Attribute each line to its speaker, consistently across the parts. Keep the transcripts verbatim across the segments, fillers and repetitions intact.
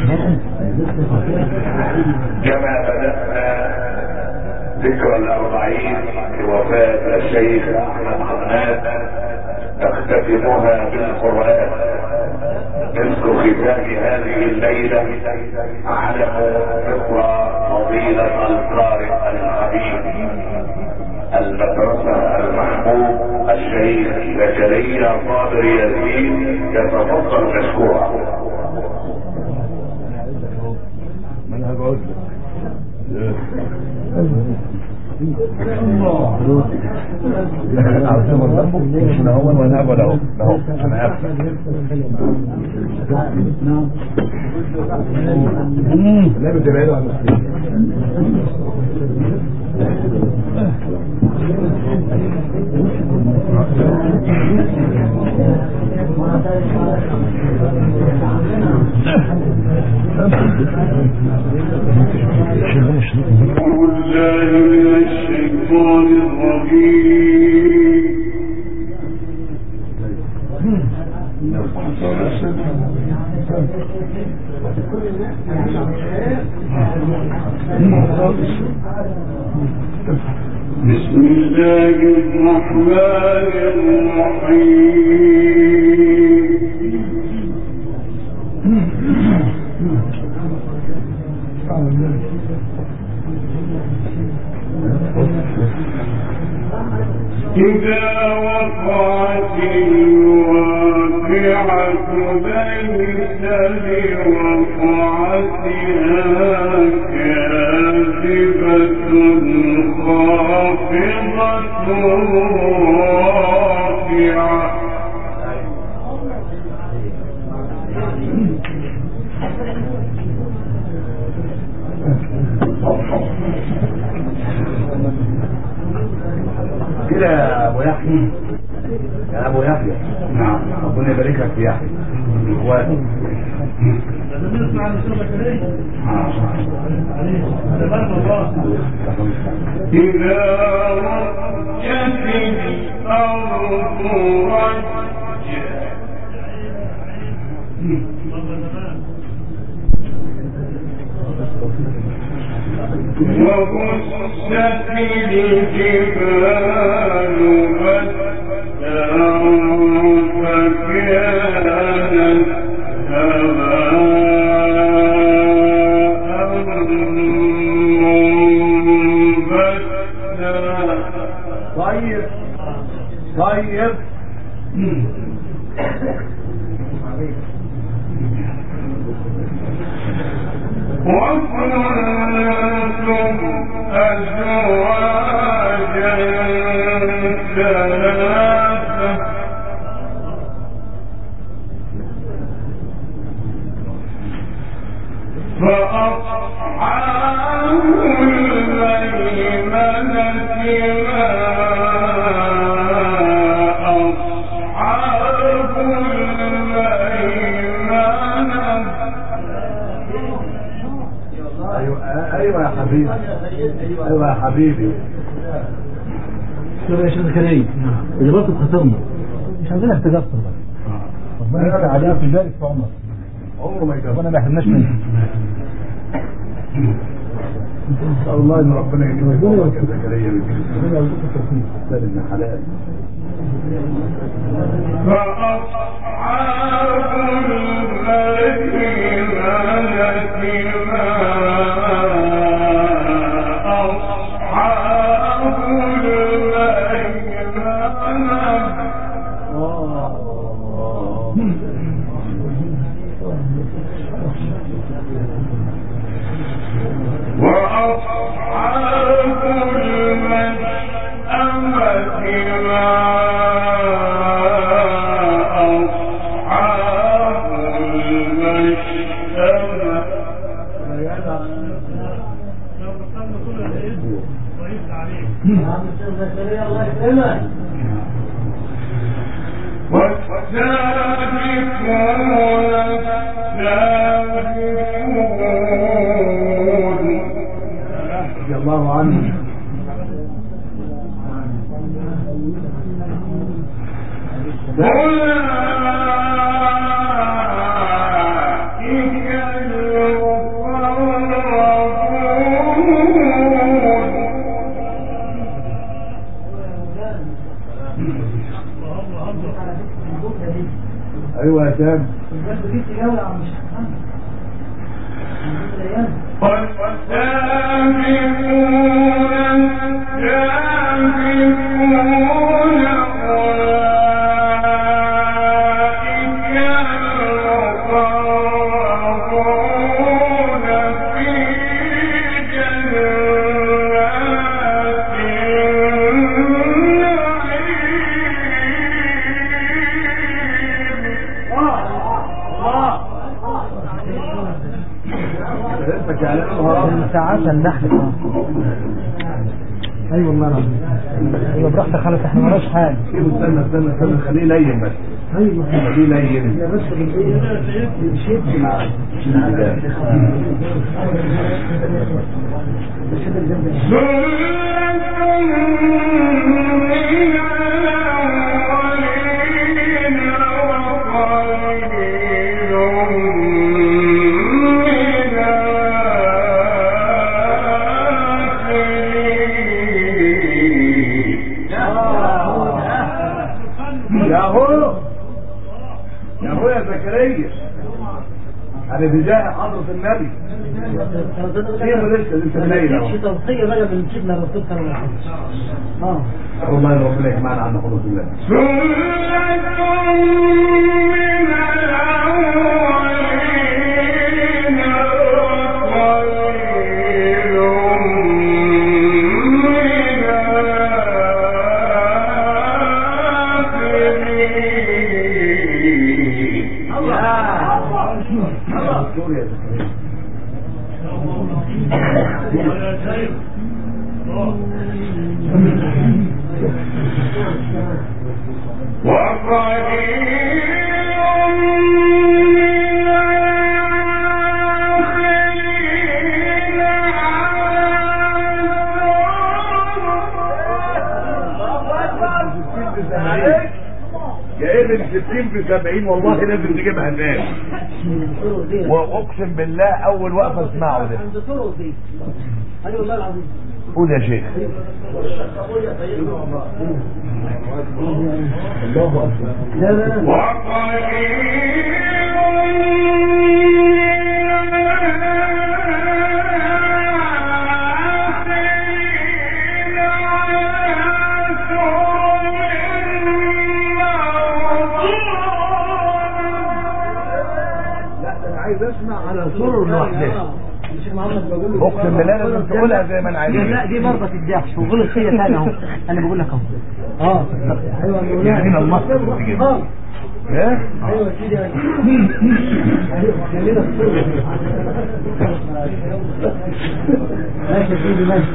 Speaker 1: كما بدأنا ذكرى الأربعين لوفاة الشيخ أحمد حماد نختتمها بالقرآن. مثل ختام هذه الليلة علم مصر فضيلة القارئ الحبيب المدرسة المحبوب الشيخ زكريا صابر ياسين يتفضل مشكورا. الشيطان الرجيم. بسم الله الرحمن الرحيم. إذا وقعت الواقعة ليس لوقعتها كاذبة خافضة رافعة.
Speaker 2: كده يا ابو يحيى يا ابو يحيى. نعم ربنا يبارك لك يا يحيى. اخواتي
Speaker 3: نسمع عن الشيخ زكريا.
Speaker 1: إذا رجت الأرض رجا وبست الجبال بسا فكانت هباء منبثا.
Speaker 2: طيب طيب
Speaker 1: وكنتم أزواجا ثلاثة فأصحاب الميمنة ما أصحاب الميمنة.
Speaker 2: ايوه يا حبيبي ايوه يا حبيبي.
Speaker 3: شوف يا شيخ زكريا اللي برضه خسرنا مش عندنا احتجاج طبعا.
Speaker 2: ربنا يرجع عليها في ذلك في عمر عمره ما يجرب.
Speaker 3: ربنا ما يحرمناش منه.
Speaker 2: ان شاء الله ان ربنا يجيب لك يا زكريا ربنا يرزقك التوفيق سالم حلال.
Speaker 1: فأصحاب الميمنة ما أصحاب الميمنة. وأصحاب المشأمة ما أصحاب المشأمة. والسابقون السابقون
Speaker 2: رضي الله عنه.
Speaker 1: أولئك
Speaker 2: يا سام.
Speaker 3: ساعات النحل. ايوه والله العظيم. ايوه براحتك خلاص احنا مالناش حاجه.
Speaker 2: استنى استنى استنى خليه لين بس.
Speaker 3: ايوه
Speaker 2: خليه لين.
Speaker 3: يا بس شد معاه.
Speaker 2: على بجاه حضرة النبي سيبه لسه لسه بنيل اهو.
Speaker 3: توصية بقى من سيدنا الرسول صلى الله عليه وسلم. اه
Speaker 2: والله ربنا يجمعنا عند حضرة الله. ستين في سبعين والله لازم تجيبها الناس. واقسم بالله اول وقفه اسمعه ده.
Speaker 3: ايوه والله العظيم.
Speaker 2: قول يا شيخ. الله اكبر. لا لا اسمع على سرر لوحدها. اقسم بالله لازم تقولها زي ما انا عايز.
Speaker 3: لا دي مرضى الدهش وغلط فيا ثاني اهو. انا بقول لك اهو. اه ايوه
Speaker 2: يعني من المصدر اه ايه
Speaker 3: ايوه كده ايوه خلينا السرر. ماشي يا سيدي ماشي.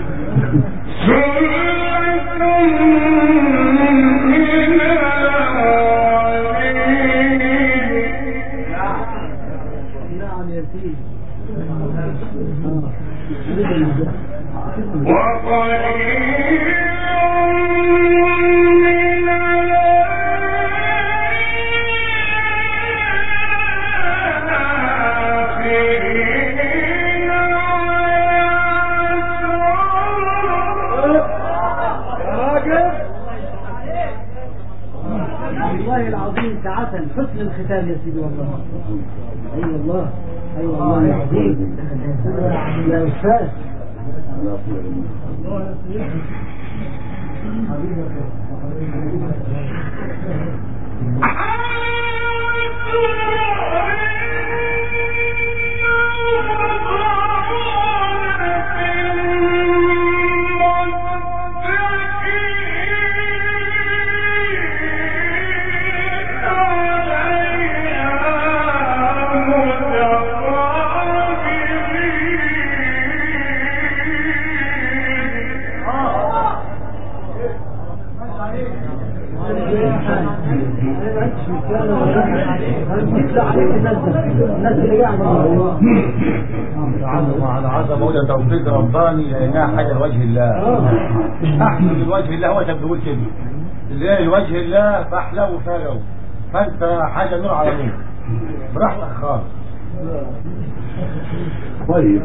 Speaker 3: والله العظيم ساعة حسن الختام يا سيدي والله. اي أيوة والله اي أيوة والله يا عظيم يا استاذ.
Speaker 4: على عظمه وده توفيق رباني لانها حاجه لوجه الله. احسن لوجه الله. هو كان بيقول كده اللي هي لوجه الله فاحلى وفلو. فانت حاجه نور على نور براحتك خالص.
Speaker 2: طيب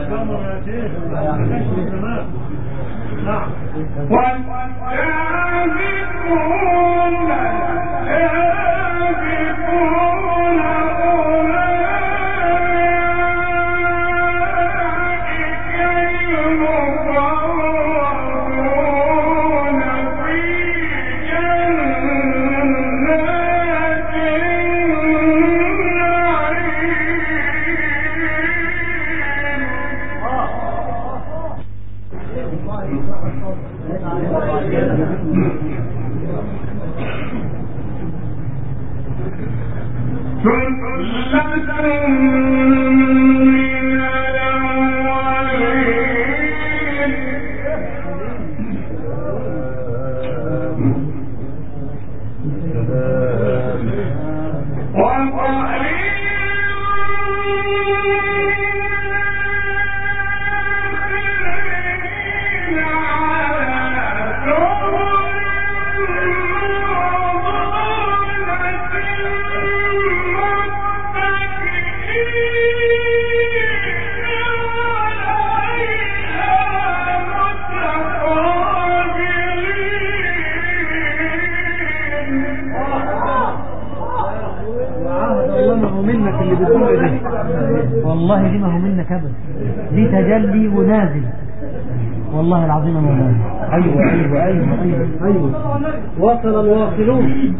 Speaker 3: والله دي ما هو منك ابدا، دي تجلي ونازل والله العظيم. مولانا ايوه ايوه ايوه ايوه ايوه وصل الواصلون.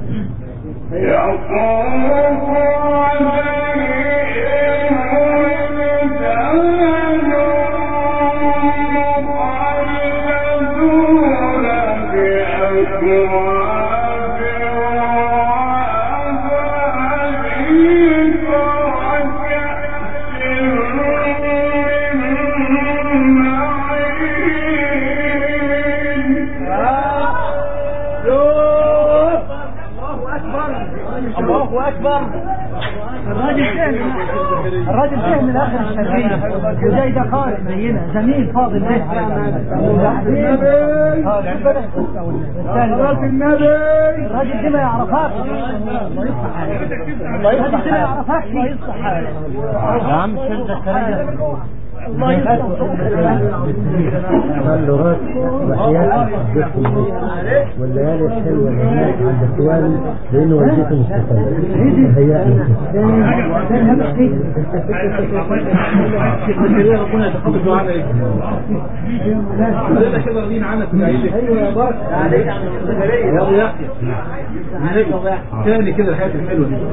Speaker 4: الله اكبر.
Speaker 3: الراجل فهم الراجل فهم الاخر الشرقية وجاي ده قارئ زينا زميل فاضل به النبي. الراجل دي ما يعرفكش، الراجل دي ما يعرفكش.
Speaker 4: يا عم الشيخ زكريا
Speaker 3: الله يسلمك.
Speaker 5: اللغات وحياة والليالي الحلوة اللي هناك عند اخواني لانه والدته مستقبل هيئني
Speaker 2: ربنا يتقبل دعانا. ايه كلنا كده راضيين عنك وجايين.
Speaker 3: ايوه يا بارك عليك عم زكريا
Speaker 2: يا ابو يحيى تاني كده الحياة الحلوة دي.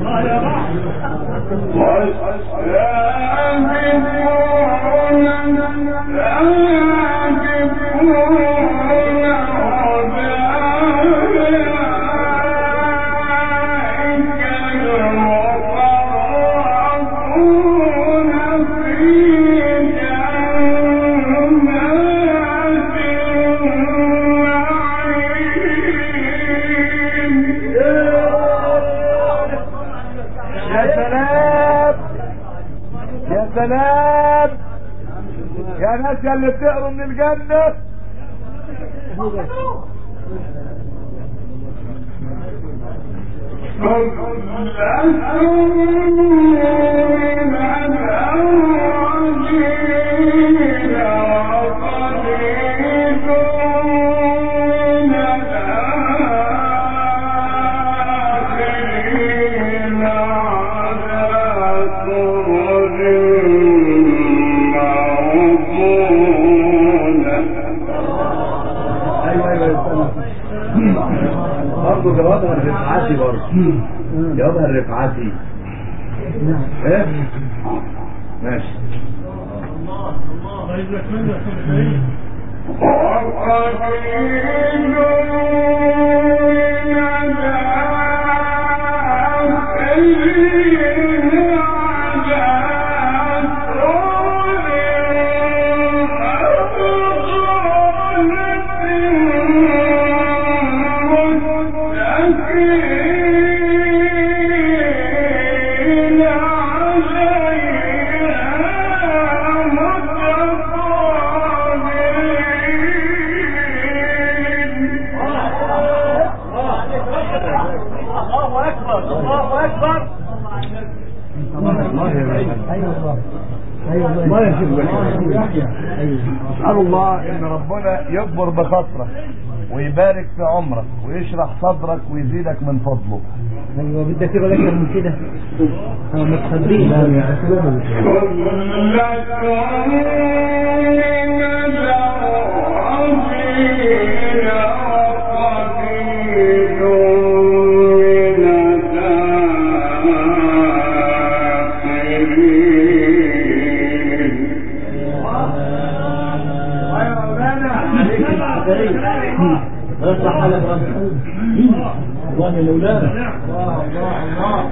Speaker 2: سلام يا ناس يا اللي بتقروا من الجنة. برضه جوابها الرفعاتي برضه جوابها الرفعاتي. ايه ماشي.
Speaker 5: ما يجب يحيى.
Speaker 2: اسال الله ان ربنا يكبر بخاطرك ويبارك في عمرك ويشرح صدرك ويزيدك من فضله.
Speaker 3: ايوه بدك يبقى لك من كده. اه ما تخليش
Speaker 5: ويصلح حالك الله يا مولانا. الله الله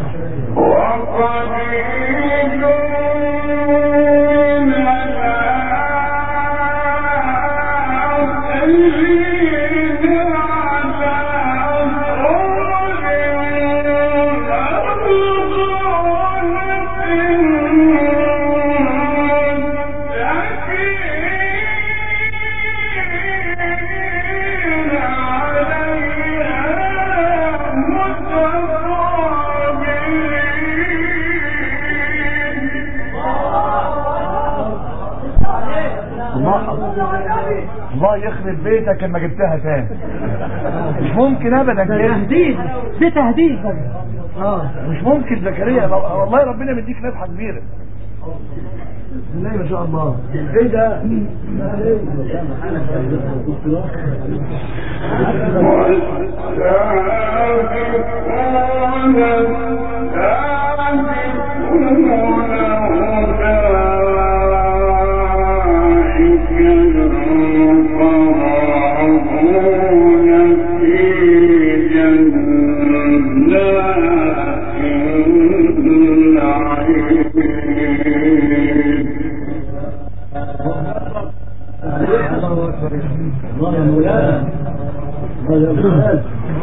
Speaker 2: الله يخرب بيتك اما جبتها تاني. مش ممكن ابدا كده.
Speaker 3: تهديد ده تهديد.
Speaker 2: اه مش ممكن زكريا. والله ربنا مديك نفحه كبيره.
Speaker 5: لا ما شاء الله. ايه ده؟ الله يا مولانا. الله يا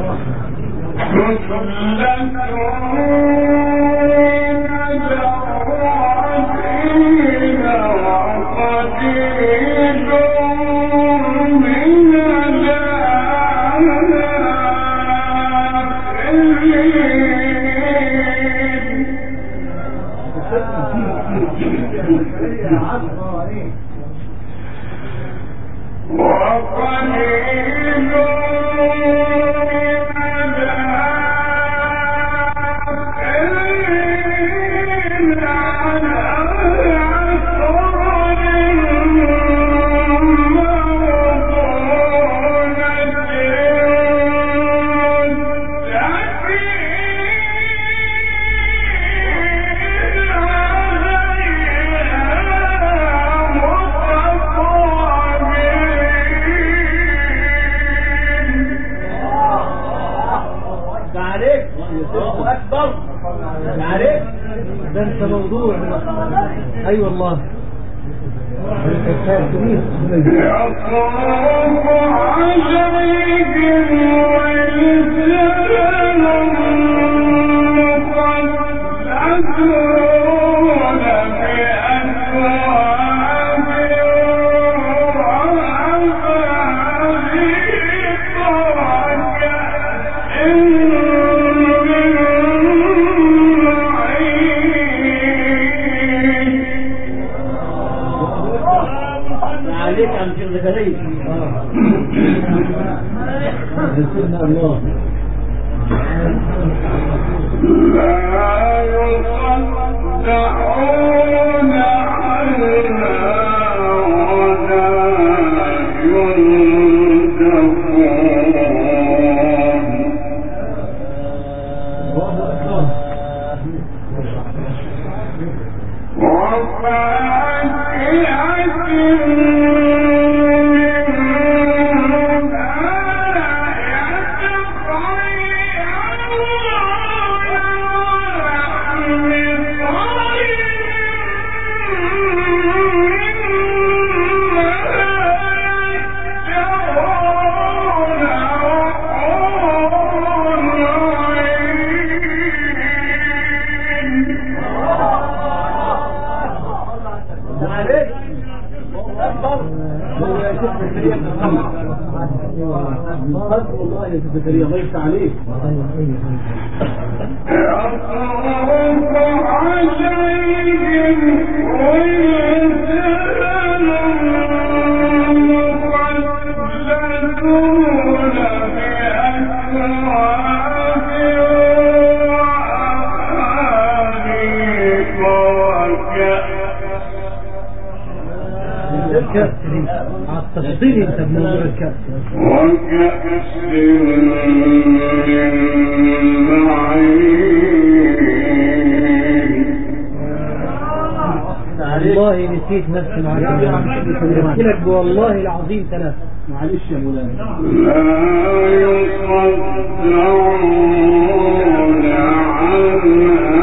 Speaker 5: ده انت موضوع. اي والله عليك عم شيخ زكريا. سيدنا الله
Speaker 1: لا يصدعون عنها ولا
Speaker 5: الله يا زكريا. الله يفتح عليك.
Speaker 3: التفصيل انت بموضوع الكأس
Speaker 1: وكأس من معين
Speaker 3: والله نسيت نفسي معاك لك والله العظيم ثلاثة معلش يا مولانا
Speaker 1: لا يصدعون عنها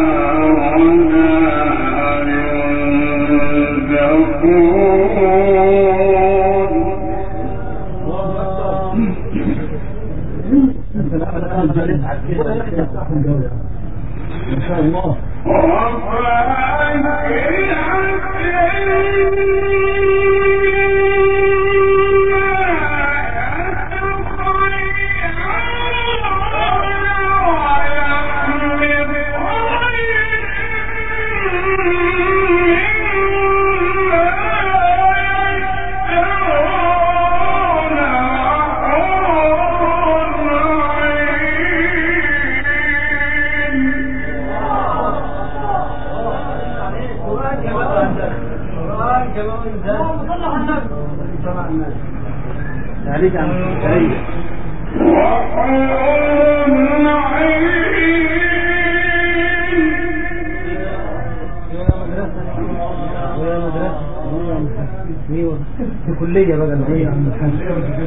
Speaker 3: إن شاء الله عليك عن الشرعية ويا مدرسة في كلية بقى العية عن الحاجة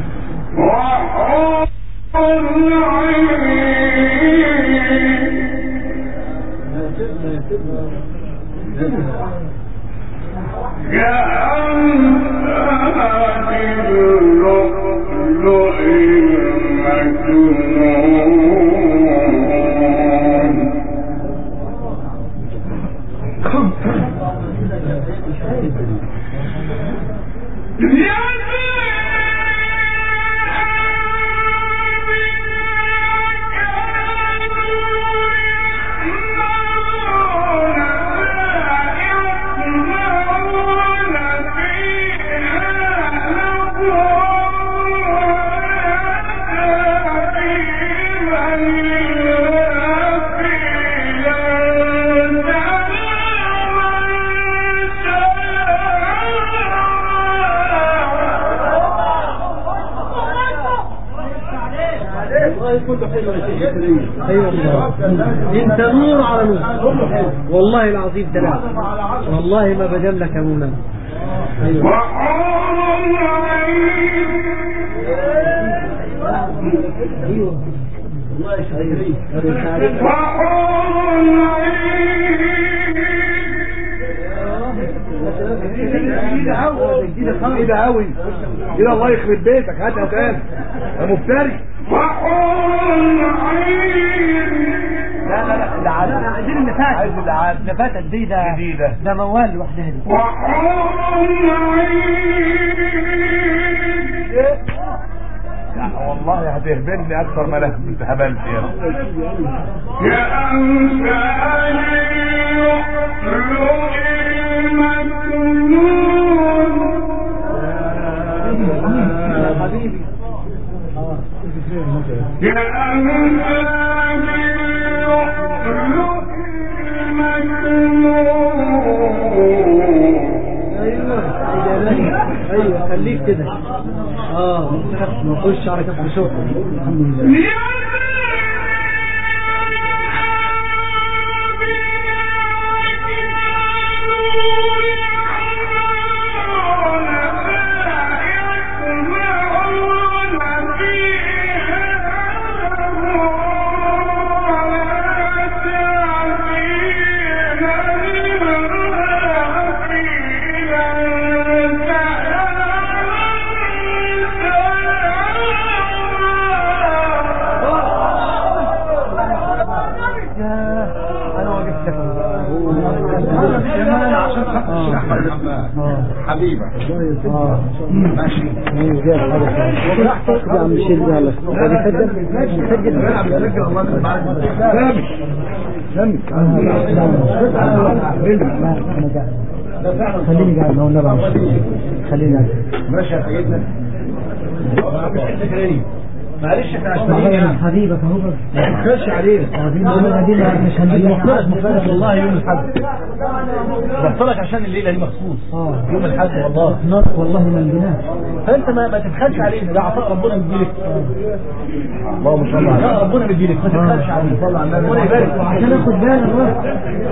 Speaker 3: ايوه والله انت نور على نور والله العظيم ثلاثة والله ما بدل لك يا مولانا ايوه ايوه والله شكري
Speaker 2: كده قوي كده الله يخرب بيتك هاتها تاني يا مفتري
Speaker 3: لا لا لا لا عايزين اللي فات
Speaker 2: عايز اللي عاد
Speaker 3: اللي فاتت دي ده
Speaker 2: جديدة
Speaker 3: ده موال لوحدها دي
Speaker 2: والله هتهبلني اكثر ما انا انت هبلت يا
Speaker 3: يا حبيبي
Speaker 1: يا
Speaker 3: ايوه خليك كده اه نخش على كف الشوط الحمد لله
Speaker 4: حبيبة.
Speaker 5: اه
Speaker 4: ماشي.
Speaker 5: ايوه جاب حاجه راحتك يا عم الشيخ ده على بيسجل ماشي بيسجل
Speaker 2: انا بسجل الله يسلمك. سامي سامي
Speaker 5: خليني قاعد هو النبي خليني قاعد
Speaker 4: ماشي يا سيدنا. معلش احنا عشان
Speaker 5: حبيبك اهو
Speaker 2: ما تخش عليه.
Speaker 5: مش هنجيب
Speaker 2: مخصوص والله يوم الحد بحصلك عشان الليله دي مخصوص يوم الحد والله
Speaker 5: نار والله ما نجيناش
Speaker 2: فانت ما ما تبخلش علينا ده عطاء ربنا بيديلك. اللهم صل على النبي. ربنا بيديلك ما تبخلش علينا. صل على النبي ربنا يبارك
Speaker 5: عشان اخد بالي الراس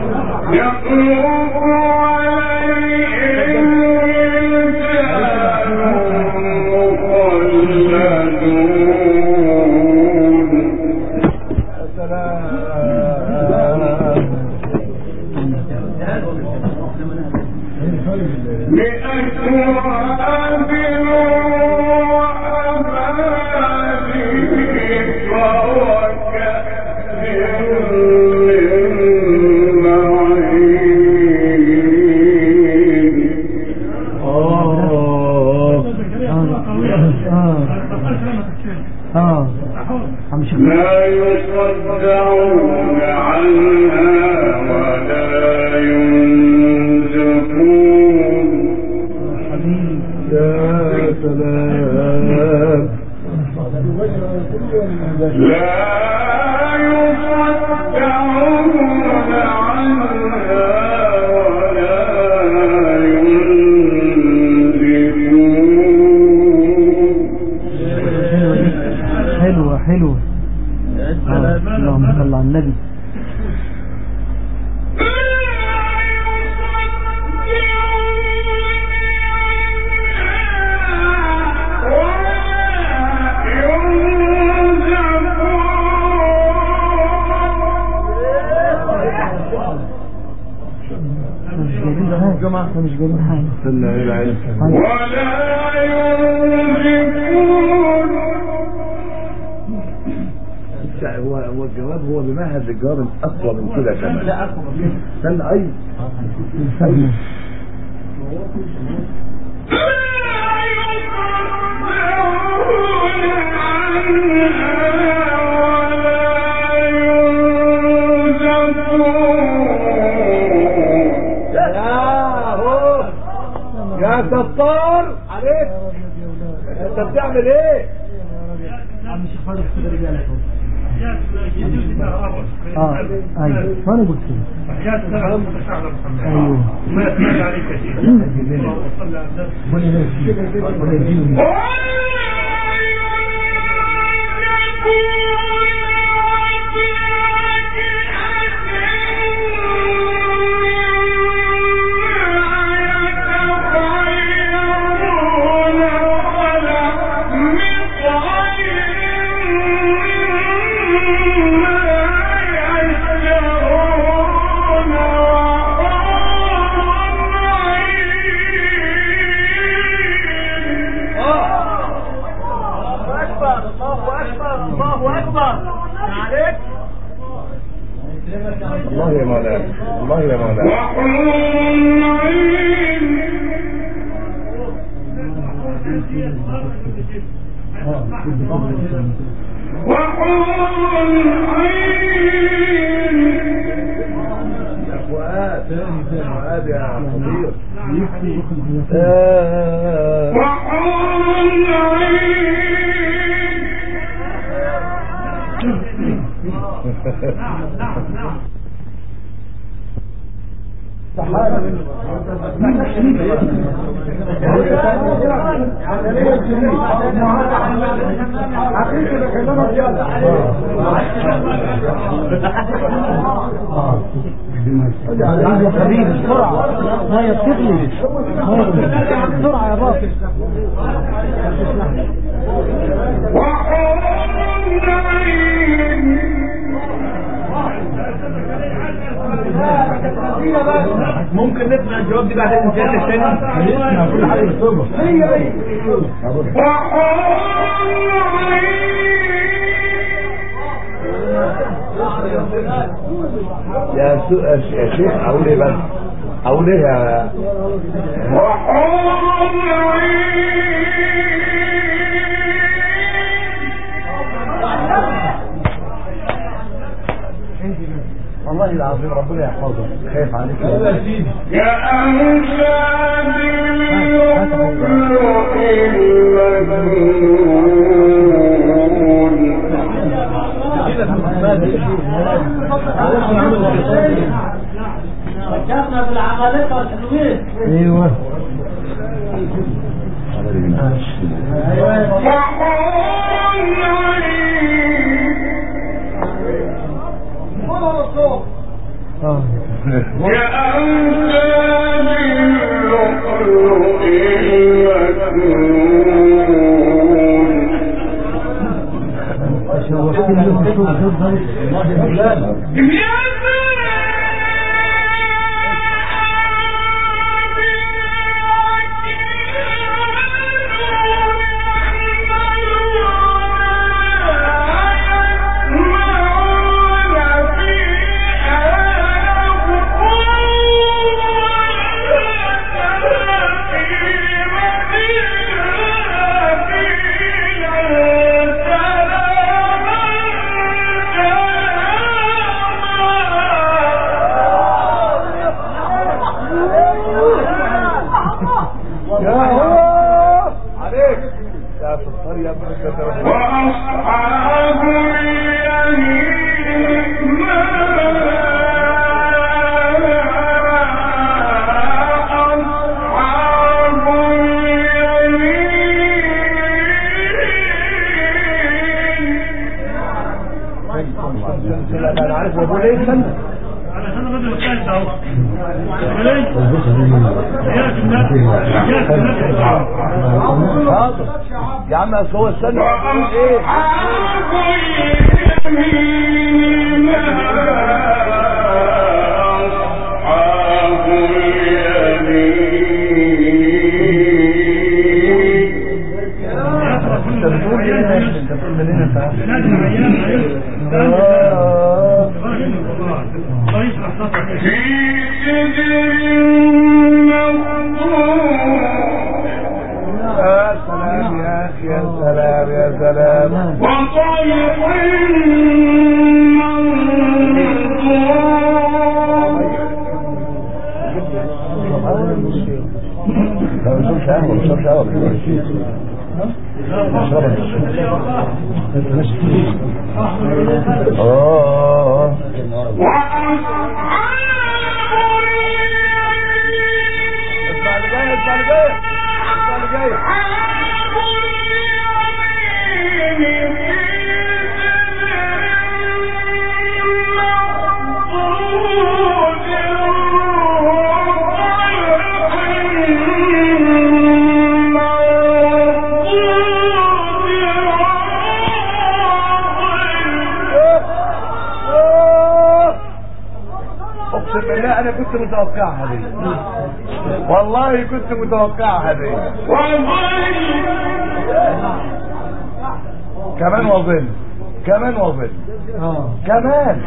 Speaker 1: لا يصدعون عنها ولا ينزفون.
Speaker 2: يا سلام.
Speaker 1: لا يصدعون عنها ولا ينزفون.
Speaker 5: حلوة حلوة. اللهم صل على النبي. مش جايبين حاجة.
Speaker 2: ولا
Speaker 1: ينزفون.
Speaker 2: هو هو الجواب هو بمهد الجواب اقوى من كده كمان. لا اقوى من كده. استنى ايوه. يا ستار عليك انت بتعمل ايه؟
Speaker 5: عم الشيخ فاضل كده رجالك اه ايوه وانا قلت كده ايوه
Speaker 1: ما يسمع عليك شيء. وصلى على النبي.
Speaker 2: الله يا مولانا الله يا مولانا. فؤاد فؤاد يا خطير.
Speaker 5: يا حبيبي بسرعة ما يطفلي بسرعة يا بابا.
Speaker 2: ممكن نسمع الجواب دي بعدين نتكلم تاني. نسمع كل حاجه بالصبر. هي هي يا يا شيخ اقول ايه بس او ليه والله العظيم ربنا يحفظك خايف عليك
Speaker 1: يا أمثال اللؤلؤ المكنون
Speaker 3: شافنا بالعمالقة والحلوين. ايوه
Speaker 1: يا أمثال اللؤلؤ المكنون وأصحاب اليمين ما أصحاب اليمين.
Speaker 2: انا عارف بقول ايه استنى
Speaker 1: علشان الراجل الثالث اهو
Speaker 2: حاضر يا عم اصل هو استنى ايه
Speaker 1: وأصحاب اليمين ما أصحاب اليمين.
Speaker 2: انت بتقول ايه انت بتقول منين انت
Speaker 1: في سدر مخضود.
Speaker 2: يا سلام يا اخي يا سلام يا سلام
Speaker 1: وطلح
Speaker 2: منضود. لا ما بشربش قهوه ما بشربش قهوه اشربها اه اسمع اللي جاي اسمع اللي جاي اسمع اللي جاي اقسم بالله انا كنت متوقعها دي والله كنت متوقعها دي كمان وظل كمان وظل كمان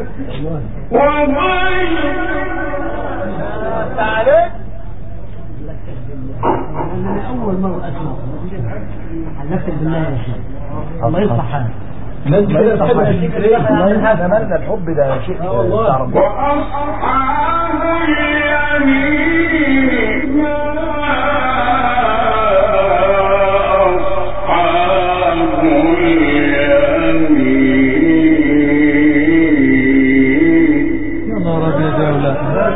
Speaker 3: تعرف من اول مره اسمع حلفت بالله يا شيخ الله يصلح حالك
Speaker 2: لازم الله ينهى مالنا الحب ده شيء تعرف
Speaker 1: وأصحاب اليمين ما أصحاب اليمين.
Speaker 3: يا نهار ابيض يا ولاد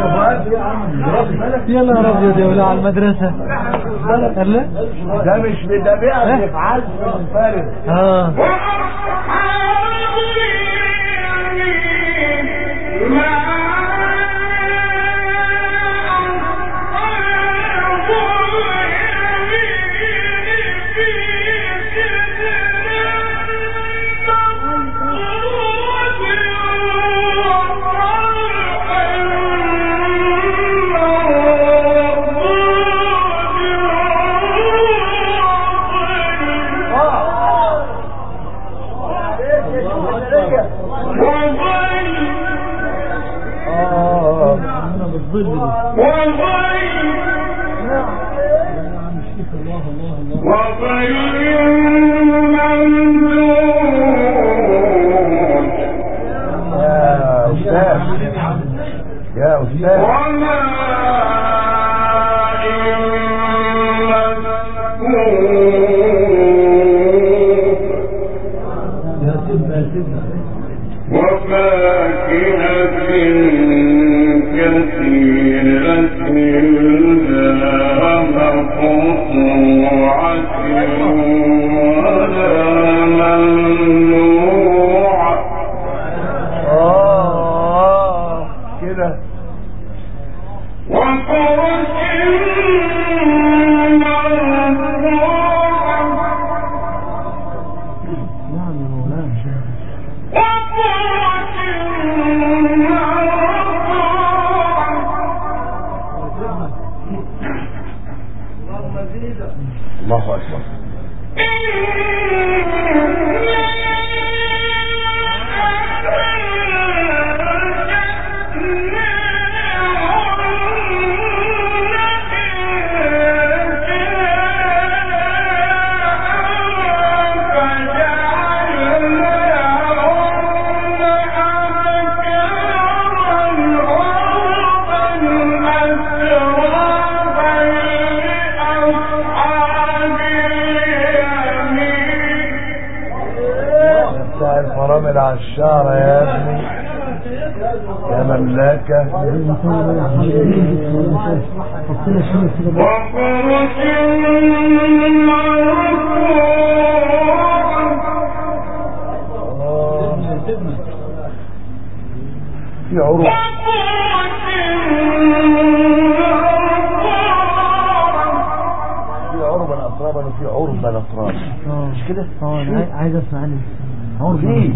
Speaker 3: يا نهار ابيض يا ولاد على المدرسه لا
Speaker 2: ده مش ده بيعرف عزم منفرد
Speaker 3: اه
Speaker 1: وأصحاب اليمين ما أصحاب اليمين في سدر
Speaker 2: يا أستاذ يا أستاذ آه كده
Speaker 3: نعم يا مولانا.
Speaker 2: الله أكبر. بتاع الفرامل على الشارع يا ابني يا مملكة.
Speaker 3: حطينا شوية كده بقى.
Speaker 2: آه. في عروض في عربا أطرابا وفي عربا أطرابا
Speaker 3: اه
Speaker 2: مش كده؟
Speaker 3: اه أنا عاي- عايز اسمع عنه. عرض
Speaker 2: في.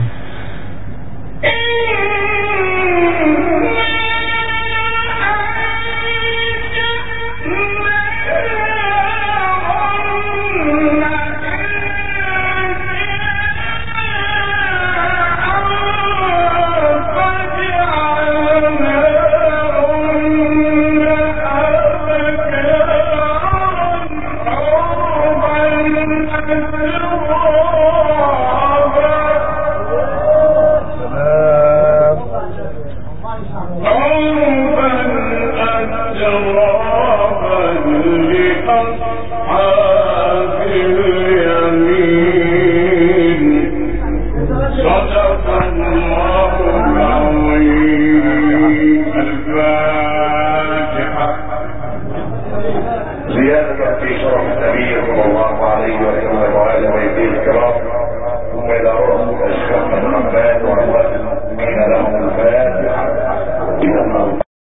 Speaker 6: زيادة في شرف النبي صلى الله عليه وسلم وآله وصحبه الكرام ثم إلى رؤوس أشخاص الرحمن وأموات المسلمين لهم الفاتحة.